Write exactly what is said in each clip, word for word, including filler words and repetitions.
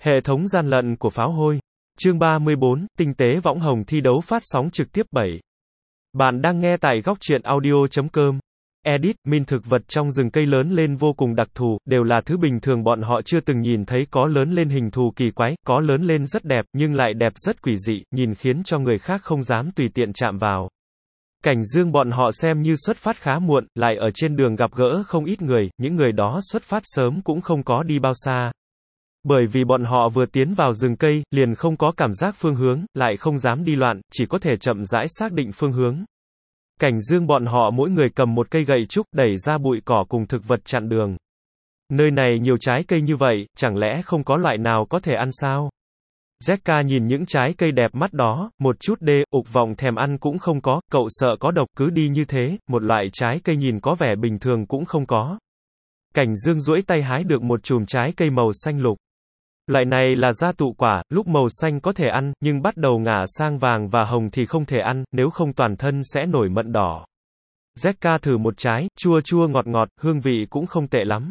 Hệ thống gian lận của pháo hôi. Chương ba mươi bốn, tinh tế võng hồng thi đấu phát sóng trực tiếp bảy. Bạn đang nghe tại góc truyện audio chấm com. Edit, min thực vật trong rừng cây lớn lên vô cùng đặc thù, đều là thứ bình thường bọn họ chưa từng nhìn thấy, có lớn lên hình thù kỳ quái, có lớn lên rất đẹp, nhưng lại đẹp rất quỷ dị, nhìn khiến cho người khác không dám tùy tiện chạm vào. Cảnh Dương bọn họ xem như xuất phát khá muộn, lại ở trên đường gặp gỡ không ít người, những người đó xuất phát sớm cũng không có đi bao xa. Bởi vì bọn họ vừa tiến vào rừng cây, liền không có cảm giác phương hướng, lại không dám đi loạn, chỉ có thể chậm rãi xác định phương hướng. Cảnh Dương bọn họ mỗi người cầm một cây gậy trúc, đẩy ra bụi cỏ cùng thực vật chặn đường. Nơi này nhiều trái cây như vậy, chẳng lẽ không có loại nào có thể ăn sao? Zeka nhìn những trái cây đẹp mắt đó, một chút đê, ục vọng thèm ăn cũng không có, cậu sợ có độc, cứ đi như thế, một loại trái cây nhìn có vẻ bình thường cũng không có. Cảnh Dương duỗi tay hái được một chùm trái cây màu xanh lục. Loại này là gia tụ quả, lúc màu xanh có thể ăn, nhưng bắt đầu ngả sang vàng và hồng thì không thể ăn, nếu không toàn thân sẽ nổi mận đỏ. Zeka thử một trái, chua chua ngọt ngọt, hương vị cũng không tệ lắm.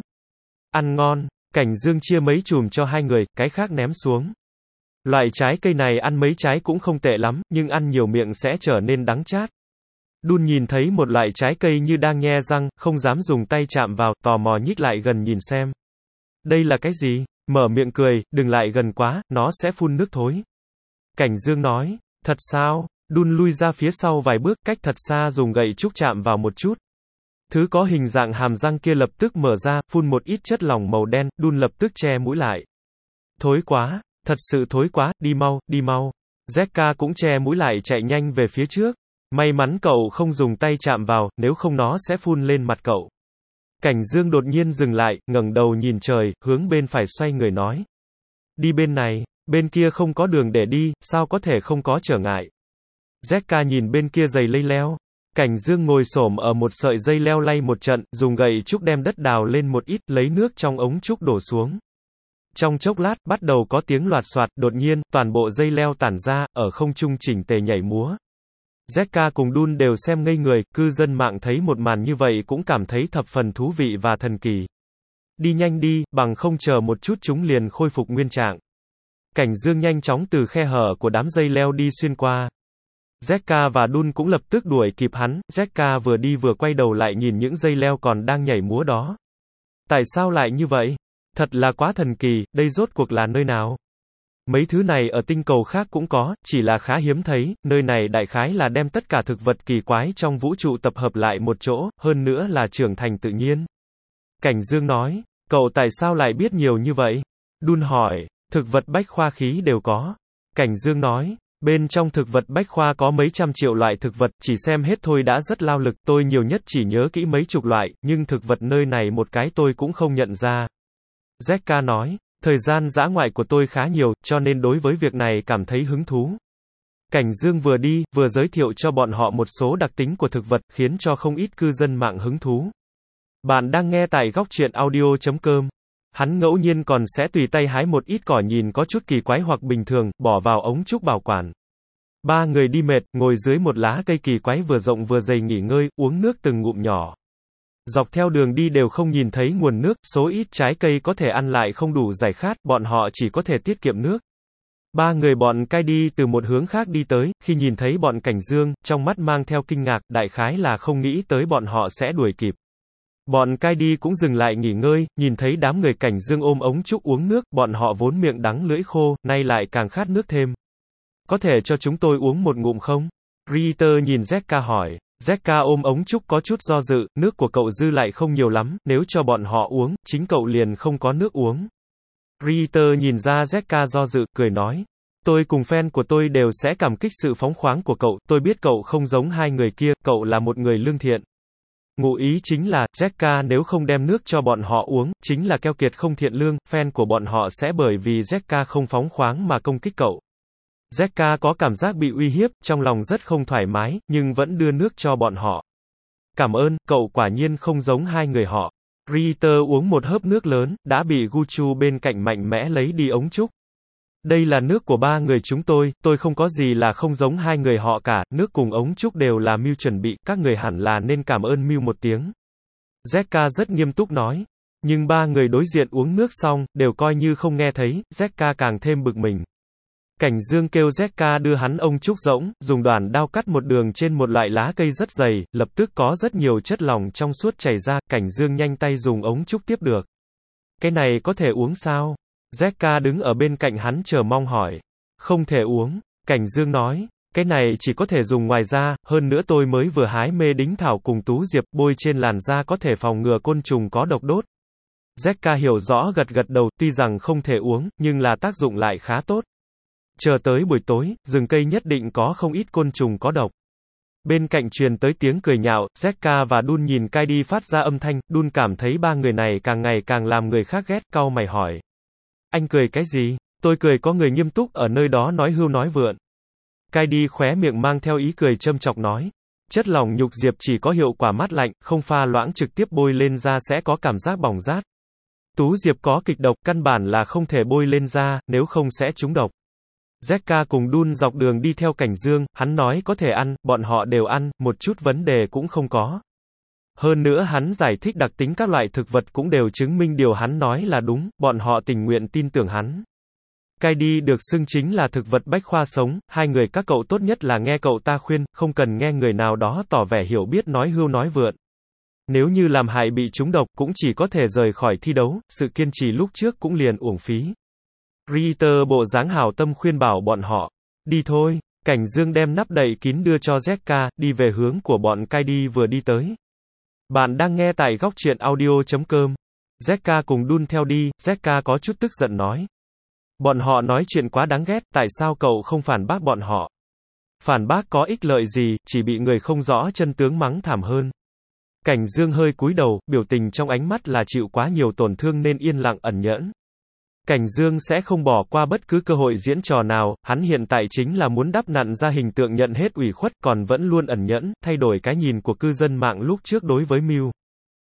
Ăn ngon, Cảnh Dương chia mấy chùm cho hai người, cái khác ném xuống. Loại trái cây này ăn mấy trái cũng không tệ lắm, nhưng ăn nhiều miệng sẽ trở nên đắng chát. Đun nhìn thấy một loại trái cây như đang nhe răng, không dám dùng tay chạm vào, tò mò nhích lại gần nhìn xem. Đây là cái gì? Mở miệng cười, đừng lại gần quá, nó sẽ phun nước thối. Cảnh Dương nói, thật sao? Đun lui ra phía sau vài bước, cách thật xa dùng gậy trúc chạm vào một chút. Thứ có hình dạng hàm răng kia lập tức mở ra, phun một ít chất lỏng màu đen, Đun lập tức che mũi lại. Thối quá, thật sự thối quá, đi mau, đi mau. Zeka cũng che mũi lại chạy nhanh về phía trước. May mắn cậu không dùng tay chạm vào, nếu không nó sẽ phun lên mặt cậu. Cảnh Dương đột nhiên dừng lại, ngẩng đầu nhìn trời, hướng bên phải xoay người nói. Đi bên này, bên kia không có đường để đi, sao có thể không có trở ngại. Zeka nhìn bên kia dày lây leo. Cảnh Dương ngồi xổm ở một sợi dây leo lay một trận, dùng gậy trúc đem đất đào lên một ít, lấy nước trong ống trúc đổ xuống. Trong chốc lát, bắt đầu có tiếng loạt soạt, đột nhiên, toàn bộ dây leo tản ra, ở không trung chỉnh tề nhảy múa. Zeka cùng Đun đều xem ngây người, cư dân mạng thấy một màn như vậy cũng cảm thấy thập phần thú vị và thần kỳ. Đi nhanh đi, bằng không chờ một chút chúng liền khôi phục nguyên trạng. Cảnh Dương nhanh chóng từ khe hở của đám dây leo đi xuyên qua. Zeka và Đun cũng lập tức đuổi kịp hắn, Zeka vừa đi vừa quay đầu lại nhìn những dây leo còn đang nhảy múa đó. Tại sao lại như vậy? Thật là quá thần kỳ, đây rốt cuộc là nơi nào? Mấy thứ này ở tinh cầu khác cũng có, chỉ là khá hiếm thấy, nơi này đại khái là đem tất cả thực vật kỳ quái trong vũ trụ tập hợp lại một chỗ, hơn nữa là trưởng thành tự nhiên. Cảnh Dương nói, cậu tại sao lại biết nhiều như vậy? Đun hỏi, thực vật bách khoa khí đều có. Cảnh Dương nói, bên trong thực vật bách khoa có mấy trăm triệu loại thực vật, chỉ xem hết thôi đã rất lao lực, tôi nhiều nhất chỉ nhớ kỹ mấy chục loại, nhưng thực vật nơi này một cái tôi cũng không nhận ra. Zeka nói, thời gian dã ngoại của tôi khá nhiều, cho nên đối với việc này cảm thấy hứng thú. Cảnh Dương vừa đi, vừa giới thiệu cho bọn họ một số đặc tính của thực vật, khiến cho không ít cư dân mạng hứng thú. Bạn đang nghe tại góc truyện audio chấm com. Hắn ngẫu nhiên còn sẽ tùy tay hái một ít cỏ nhìn có chút kỳ quái hoặc bình thường, bỏ vào ống trúc bảo quản. Ba người đi mệt, ngồi dưới một lá cây kỳ quái vừa rộng vừa dày nghỉ ngơi, uống nước từng ngụm nhỏ. Dọc theo đường đi đều không nhìn thấy nguồn nước, số ít trái cây có thể ăn lại không đủ giải khát, bọn họ chỉ có thể tiết kiệm nước. Ba người bọn cai đi từ một hướng khác đi tới, khi nhìn thấy bọn Cảnh Dương, trong mắt mang theo kinh ngạc, đại khái là không nghĩ tới bọn họ sẽ đuổi kịp. Bọn cai đi cũng dừng lại nghỉ ngơi, nhìn thấy đám người Cảnh Dương ôm ống trúc uống nước, bọn họ vốn miệng đắng lưỡi khô, nay lại càng khát nước thêm. Có thể cho chúng tôi uống một ngụm không? Ritter nhìn Zeka hỏi. Zeka ôm ống trúc có chút do dự, nước của cậu dư lại không nhiều lắm, nếu cho bọn họ uống, chính cậu liền không có nước uống. Ritter nhìn ra Zeka do dự, cười nói. Tôi cùng fan của tôi đều sẽ cảm kích sự phóng khoáng của cậu, tôi biết cậu không giống hai người kia, cậu là một người lương thiện. Ngụ ý chính là, Zeka nếu không đem nước cho bọn họ uống, chính là keo kiệt không thiện lương, fan của bọn họ sẽ bởi vì Zeka không phóng khoáng mà công kích cậu. Zeka có cảm giác bị uy hiếp, trong lòng rất không thoải mái, nhưng vẫn đưa nước cho bọn họ. Cảm ơn, cậu quả nhiên không giống hai người họ. Ritter uống một hớp nước lớn, đã bị Guchu bên cạnh mạnh mẽ lấy đi ống trúc. Đây là nước của ba người chúng tôi, tôi không có gì là không giống hai người họ cả, nước cùng ống trúc đều là Mew chuẩn bị, các người hẳn là nên cảm ơn Mew một tiếng. Zeka rất nghiêm túc nói. Nhưng ba người đối diện uống nước xong, đều coi như không nghe thấy, Zeka càng thêm bực mình. Cảnh Dương kêu Zeka đưa hắn ông trúc rỗng, dùng đoàn đao cắt một đường trên một loại lá cây rất dày, lập tức có rất nhiều chất lỏng trong suốt chảy ra, Cảnh Dương nhanh tay dùng ống trúc tiếp được. Cái này có thể uống sao? Zeka đứng ở bên cạnh hắn chờ mong hỏi. Không thể uống, Cảnh Dương nói. Cái này chỉ có thể dùng ngoài da, hơn nữa tôi mới vừa hái mê đính thảo cùng tú diệp, bôi trên làn da có thể phòng ngừa côn trùng có độc đốt. Zeka hiểu rõ gật gật đầu, tuy rằng không thể uống, nhưng là tác dụng lại khá tốt. Chờ tới buổi tối, rừng cây nhất định có không ít côn trùng có độc. Bên cạnh truyền tới tiếng cười nhạo, Zeka và Dun nhìn Kaidi phát ra âm thanh, Dun cảm thấy ba người này càng ngày càng làm người khác ghét, cau mày hỏi. Anh cười cái gì? Tôi cười có người nghiêm túc ở nơi đó nói hưu nói vượn. Kaidi khóe miệng mang theo ý cười châm chọc nói. Chất lỏng nhục diệp chỉ có hiệu quả mát lạnh, không pha loãng trực tiếp bôi lên da sẽ có cảm giác bỏng rát. Tú diệp có kịch độc, căn bản là không thể bôi lên da, nếu không sẽ trúng độc. Zeka cùng Dun dọc đường đi theo Cảnh Dương, hắn nói có thể ăn, bọn họ đều ăn, một chút vấn đề cũng không có. Hơn nữa hắn giải thích đặc tính các loại thực vật cũng đều chứng minh điều hắn nói là đúng, bọn họ tình nguyện tin tưởng hắn. Kaidi được xưng chính là thực vật bách khoa sống, hai người các cậu tốt nhất là nghe cậu ta khuyên, không cần nghe người nào đó tỏ vẻ hiểu biết nói hưu nói vượn. Nếu như làm hại bị trúng độc cũng chỉ có thể rời khỏi thi đấu, sự kiên trì lúc trước cũng liền uổng phí. Ritter bộ dáng hảo tâm khuyên bảo bọn họ. Đi thôi, Cảnh Dương đem nắp đậy kín đưa cho Zeka, đi về hướng của bọn Kaidi vừa đi tới. Bạn đang nghe tại góc truyện audio chấm com. Zeka cùng Dun theo đi, Zeka có chút tức giận nói. Bọn họ nói chuyện quá đáng ghét, tại sao cậu không phản bác bọn họ? Phản bác có ích lợi gì, chỉ bị người không rõ chân tướng mắng thảm hơn. Cảnh Dương hơi cúi đầu, biểu tình trong ánh mắt là chịu quá nhiều tổn thương nên yên lặng ẩn nhẫn. Cảnh Dương sẽ không bỏ qua bất cứ cơ hội diễn trò nào, hắn hiện tại chính là muốn đắp nặn ra hình tượng nhận hết ủy khuất còn vẫn luôn ẩn nhẫn, thay đổi cái nhìn của cư dân mạng lúc trước đối với Mew.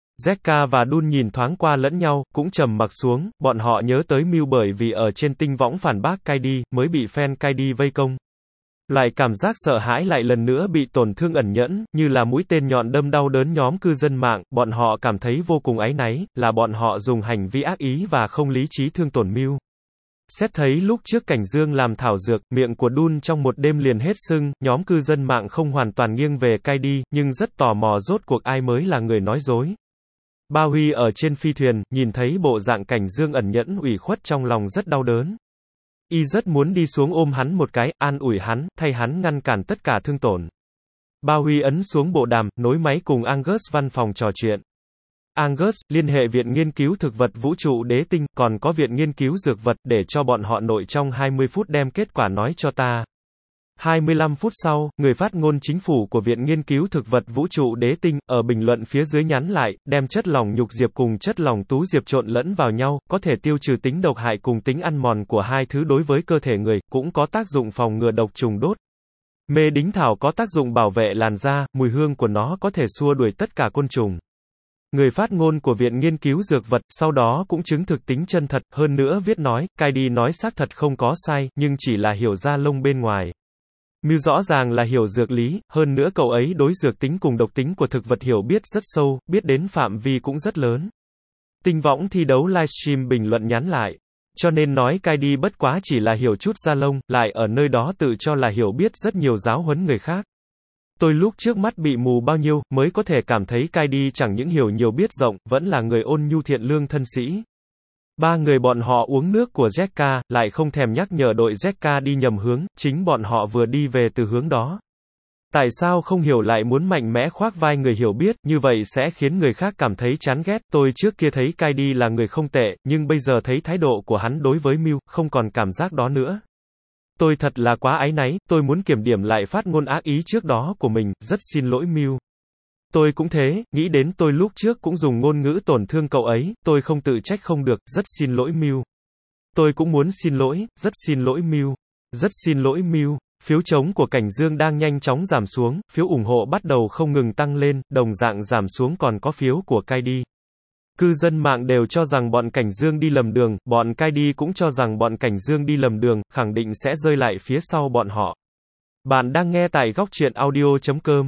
Zeka và Dun nhìn thoáng qua lẫn nhau, cũng trầm mặc xuống, bọn họ nhớ tới Mew bởi vì ở trên tinh võng phản bác Kaidi, mới bị fan Kaidi vây công. Lại cảm giác sợ hãi lại lần nữa bị tổn thương ẩn nhẫn, như là mũi tên nhọn đâm đau đớn nhóm cư dân mạng, bọn họ cảm thấy vô cùng áy náy, là bọn họ dùng hành vi ác ý và không lý trí thương tổn Mew. Xét thấy lúc trước Cảnh Dương làm thảo dược, miệng của Dun trong một đêm liền hết sưng, nhóm cư dân mạng không hoàn toàn nghiêng về Kaidi, nhưng rất tò mò rốt cuộc ai mới là người nói dối. Ba Huy ở trên phi thuyền, nhìn thấy bộ dạng Cảnh Dương ẩn nhẫn ủy khuất trong lòng rất đau đớn. Y rất muốn đi xuống ôm hắn một cái, an ủi hắn, thay hắn ngăn cản tất cả thương tổn. Ba Huy ấn xuống bộ đàm, nối máy cùng Angus văn phòng trò chuyện. Angus, liên hệ Viện Nghiên cứu Thực vật Vũ trụ Đế tinh, còn có Viện Nghiên cứu Dược vật, để cho bọn họ nội trong hai mươi phút đem kết quả nói cho ta. hai mươi lăm phút sau, người phát ngôn chính phủ của Viện Nghiên cứu Thực vật Vũ trụ Đế tinh, ở bình luận phía dưới nhắn lại, đem chất lỏng nhục diệp cùng chất lỏng tú diệp trộn lẫn vào nhau, có thể tiêu trừ tính độc hại cùng tính ăn mòn của hai thứ đối với cơ thể người, cũng có tác dụng phòng ngừa độc trùng đốt. Mê đính thảo có tác dụng bảo vệ làn da, mùi hương của nó có thể xua đuổi tất cả côn trùng. Người phát ngôn của Viện Nghiên cứu Dược vật, sau đó cũng chứng thực tính chân thật, hơn nữa viết nói, Kaidi nói xác thật không có sai, nhưng chỉ là hiểu da lông bên ngoài. Mew rõ ràng là hiểu dược lý, hơn nữa cậu ấy đối dược tính cùng độc tính của thực vật hiểu biết rất sâu, biết đến phạm vi cũng rất lớn. Tinh võng thi đấu livestream bình luận nhắn lại. Cho nên nói Kaidi bất quá chỉ là hiểu chút da lông, lại ở nơi đó tự cho là hiểu biết rất nhiều giáo huấn người khác. Tôi lúc trước mắt bị mù bao nhiêu, mới có thể cảm thấy Kaidi chẳng những hiểu nhiều biết rộng, vẫn là người ôn nhu thiện lương thân sĩ. Ba người bọn họ uống nước của Zeka, lại không thèm nhắc nhở đội Zeka đi nhầm hướng, chính bọn họ vừa đi về từ hướng đó. Tại sao không hiểu lại muốn mạnh mẽ khoác vai người hiểu biết, như vậy sẽ khiến người khác cảm thấy chán ghét. Tôi trước kia thấy Kaidi là người không tệ, nhưng bây giờ thấy thái độ của hắn đối với Mew, không còn cảm giác đó nữa. Tôi thật là quá áy náy, tôi muốn kiểm điểm lại phát ngôn ác ý trước đó của mình, rất xin lỗi Mew. Tôi cũng thế, nghĩ đến tôi lúc trước cũng dùng ngôn ngữ tổn thương cậu ấy, tôi không tự trách không được, rất xin lỗi Mew. Tôi cũng muốn xin lỗi, rất xin lỗi Mew. Rất xin lỗi Mew. Phiếu chống của Cảnh Dương đang nhanh chóng giảm xuống, phiếu ủng hộ bắt đầu không ngừng tăng lên, đồng dạng giảm xuống còn có phiếu của Kaidi. Cư dân mạng đều cho rằng bọn Cảnh Dương đi lầm đường, bọn Kaidi cũng cho rằng bọn Cảnh Dương đi lầm đường, khẳng định sẽ rơi lại phía sau bọn họ. Bạn đang nghe tại góc truyện audio chấm com.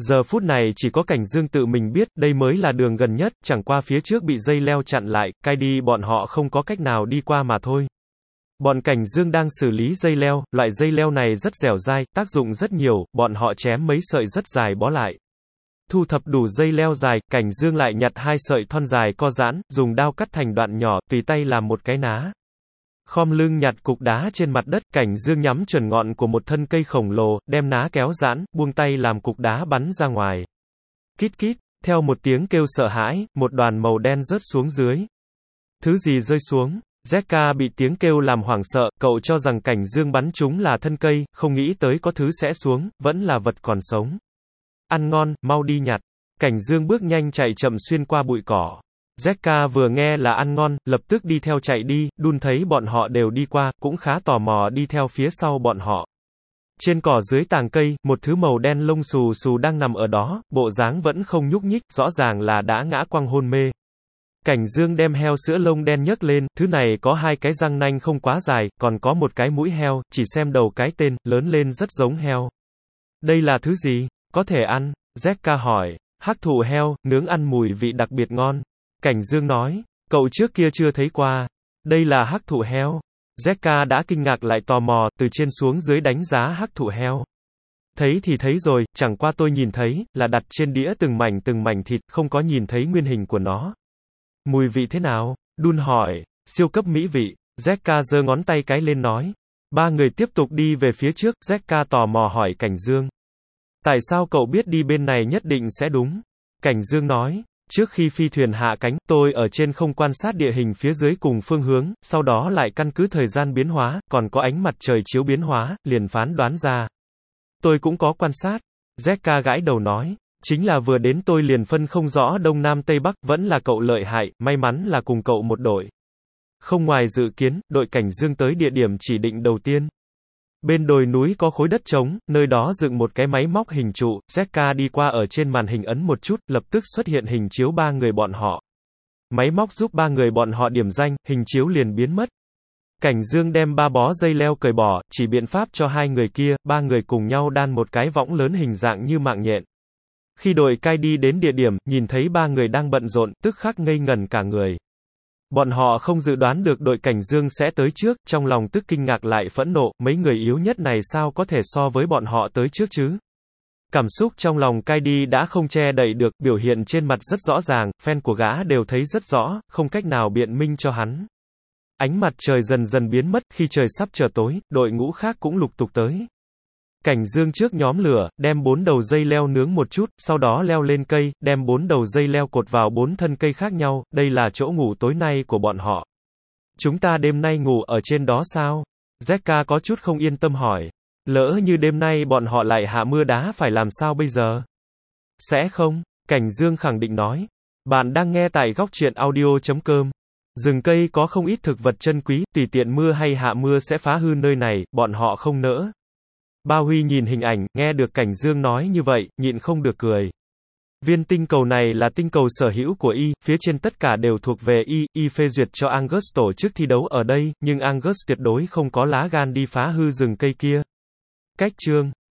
Giờ phút này chỉ có Cảnh Dương tự mình biết, đây mới là đường gần nhất, chẳng qua phía trước bị dây leo chặn lại, cai đi bọn họ không có cách nào đi qua mà thôi. Bọn Cảnh Dương đang xử lý dây leo, loại dây leo này rất dẻo dai, tác dụng rất nhiều, bọn họ chém mấy sợi rất dài bó lại. Thu thập đủ dây leo dài, Cảnh Dương lại nhặt hai sợi thon dài co giãn, dùng đao cắt thành đoạn nhỏ, tùy tay làm một cái ná. Khom lưng nhặt cục đá trên mặt đất, Cảnh Dương nhắm chuẩn ngọn của một thân cây khổng lồ, đem ná kéo giãn, buông tay làm cục đá bắn ra ngoài. Kít kít, theo một tiếng kêu sợ hãi, một đoàn màu đen rớt xuống dưới. Thứ gì rơi xuống? Zeka bị tiếng kêu làm hoảng sợ, cậu cho rằng Cảnh Dương bắn chúng là thân cây, không nghĩ tới có thứ sẽ xuống, vẫn là vật còn sống. Ăn ngon, mau đi nhặt. Cảnh Dương bước nhanh chạy chậm xuyên qua bụi cỏ. Zeka vừa nghe là ăn ngon, lập tức đi theo chạy đi, Đun thấy bọn họ đều đi qua, cũng khá tò mò đi theo phía sau bọn họ. Trên cỏ dưới tàng cây, một thứ màu đen lông xù xù đang nằm ở đó, bộ dáng vẫn không nhúc nhích, rõ ràng là đã ngã quăng hôn mê. Cảnh Dương đem heo sữa lông đen nhấc lên, thứ này có hai cái răng nanh không quá dài, còn có một cái mũi heo, chỉ xem đầu cái tên, lớn lên rất giống heo. Đây là thứ gì? Có thể ăn? Zeka hỏi. Hắc thủ heo, nướng ăn mùi vị đặc biệt ngon. Cảnh Dương nói, cậu trước kia chưa thấy qua. Đây là hắc thủ heo. Zeka đã kinh ngạc lại tò mò, từ trên xuống dưới đánh giá hắc thủ heo. Thấy thì thấy rồi, chẳng qua tôi nhìn thấy, là đặt trên đĩa từng mảnh từng mảnh thịt, không có nhìn thấy nguyên hình của nó. Mùi vị thế nào? Đun hỏi. Siêu cấp mỹ vị. Zeka giơ ngón tay cái lên nói. Ba người tiếp tục đi về phía trước, Zeka tò mò hỏi Cảnh Dương. Tại sao cậu biết đi bên này nhất định sẽ đúng? Cảnh Dương nói. Trước khi phi thuyền hạ cánh, tôi ở trên không quan sát địa hình phía dưới cùng phương hướng, sau đó lại căn cứ thời gian biến hóa, còn có ánh mặt trời chiếu biến hóa, liền phán đoán ra. Tôi cũng có quan sát. Zeka gãi đầu nói. Chính là vừa đến tôi liền phân không rõ Đông Nam Tây Bắc, vẫn là cậu lợi hại, may mắn là cùng cậu một đội. Không ngoài dự kiến, đội Cảnh Dương tới địa điểm chỉ định đầu tiên. Bên đồi núi có khối đất trống, nơi đó dựng một cái máy móc hình trụ, Zeka đi qua ở trên màn hình ấn một chút, lập tức xuất hiện hình chiếu ba người bọn họ. Máy móc giúp ba người bọn họ điểm danh, hình chiếu liền biến mất. Cảnh Dương đem ba bó dây leo cởi bỏ, chỉ biện pháp cho hai người kia, ba người cùng nhau đan một cái võng lớn hình dạng như mạng nhện. Khi đội cai đi đến địa điểm, nhìn thấy ba người đang bận rộn, tức khắc ngây ngẩn cả người. Bọn họ không dự đoán được đội Cảnh Dương sẽ tới trước, trong lòng tức kinh ngạc lại phẫn nộ, mấy người yếu nhất này sao có thể so với bọn họ tới trước chứ? Cảm xúc trong lòng cai đi đã không che đậy được, biểu hiện trên mặt rất rõ ràng, fan của gã đều thấy rất rõ, không cách nào biện minh cho hắn. Ánh mặt trời dần dần biến mất, khi trời sắp trở tối, đội ngũ khác cũng lục tục tới. Cảnh Dương trước nhóm lửa, đem bốn đầu dây leo nướng một chút, sau đó leo lên cây, đem bốn đầu dây leo cột vào bốn thân cây khác nhau, đây là chỗ ngủ tối nay của bọn họ. Chúng ta đêm nay ngủ ở trên đó sao? Zeka có chút không yên tâm hỏi. Lỡ như đêm nay bọn họ lại hạ mưa đá phải làm sao bây giờ? Sẽ không, Cảnh Dương khẳng định nói. Bạn đang nghe tại góc truyện audio chấm com. Rừng cây có không ít thực vật chân quý, tùy tiện mưa hay hạ mưa sẽ phá hư nơi này, bọn họ không nỡ. Ba Huy nhìn hình ảnh, nghe được Cảnh Dương nói như vậy, nhịn không được cười. Viên tinh cầu này là tinh cầu sở hữu của Y, phía trên tất cả đều thuộc về Y, Y phê duyệt cho Angus tổ chức thi đấu ở đây, nhưng Angus tuyệt đối không có lá gan đi phá hư rừng cây kia. Cách chương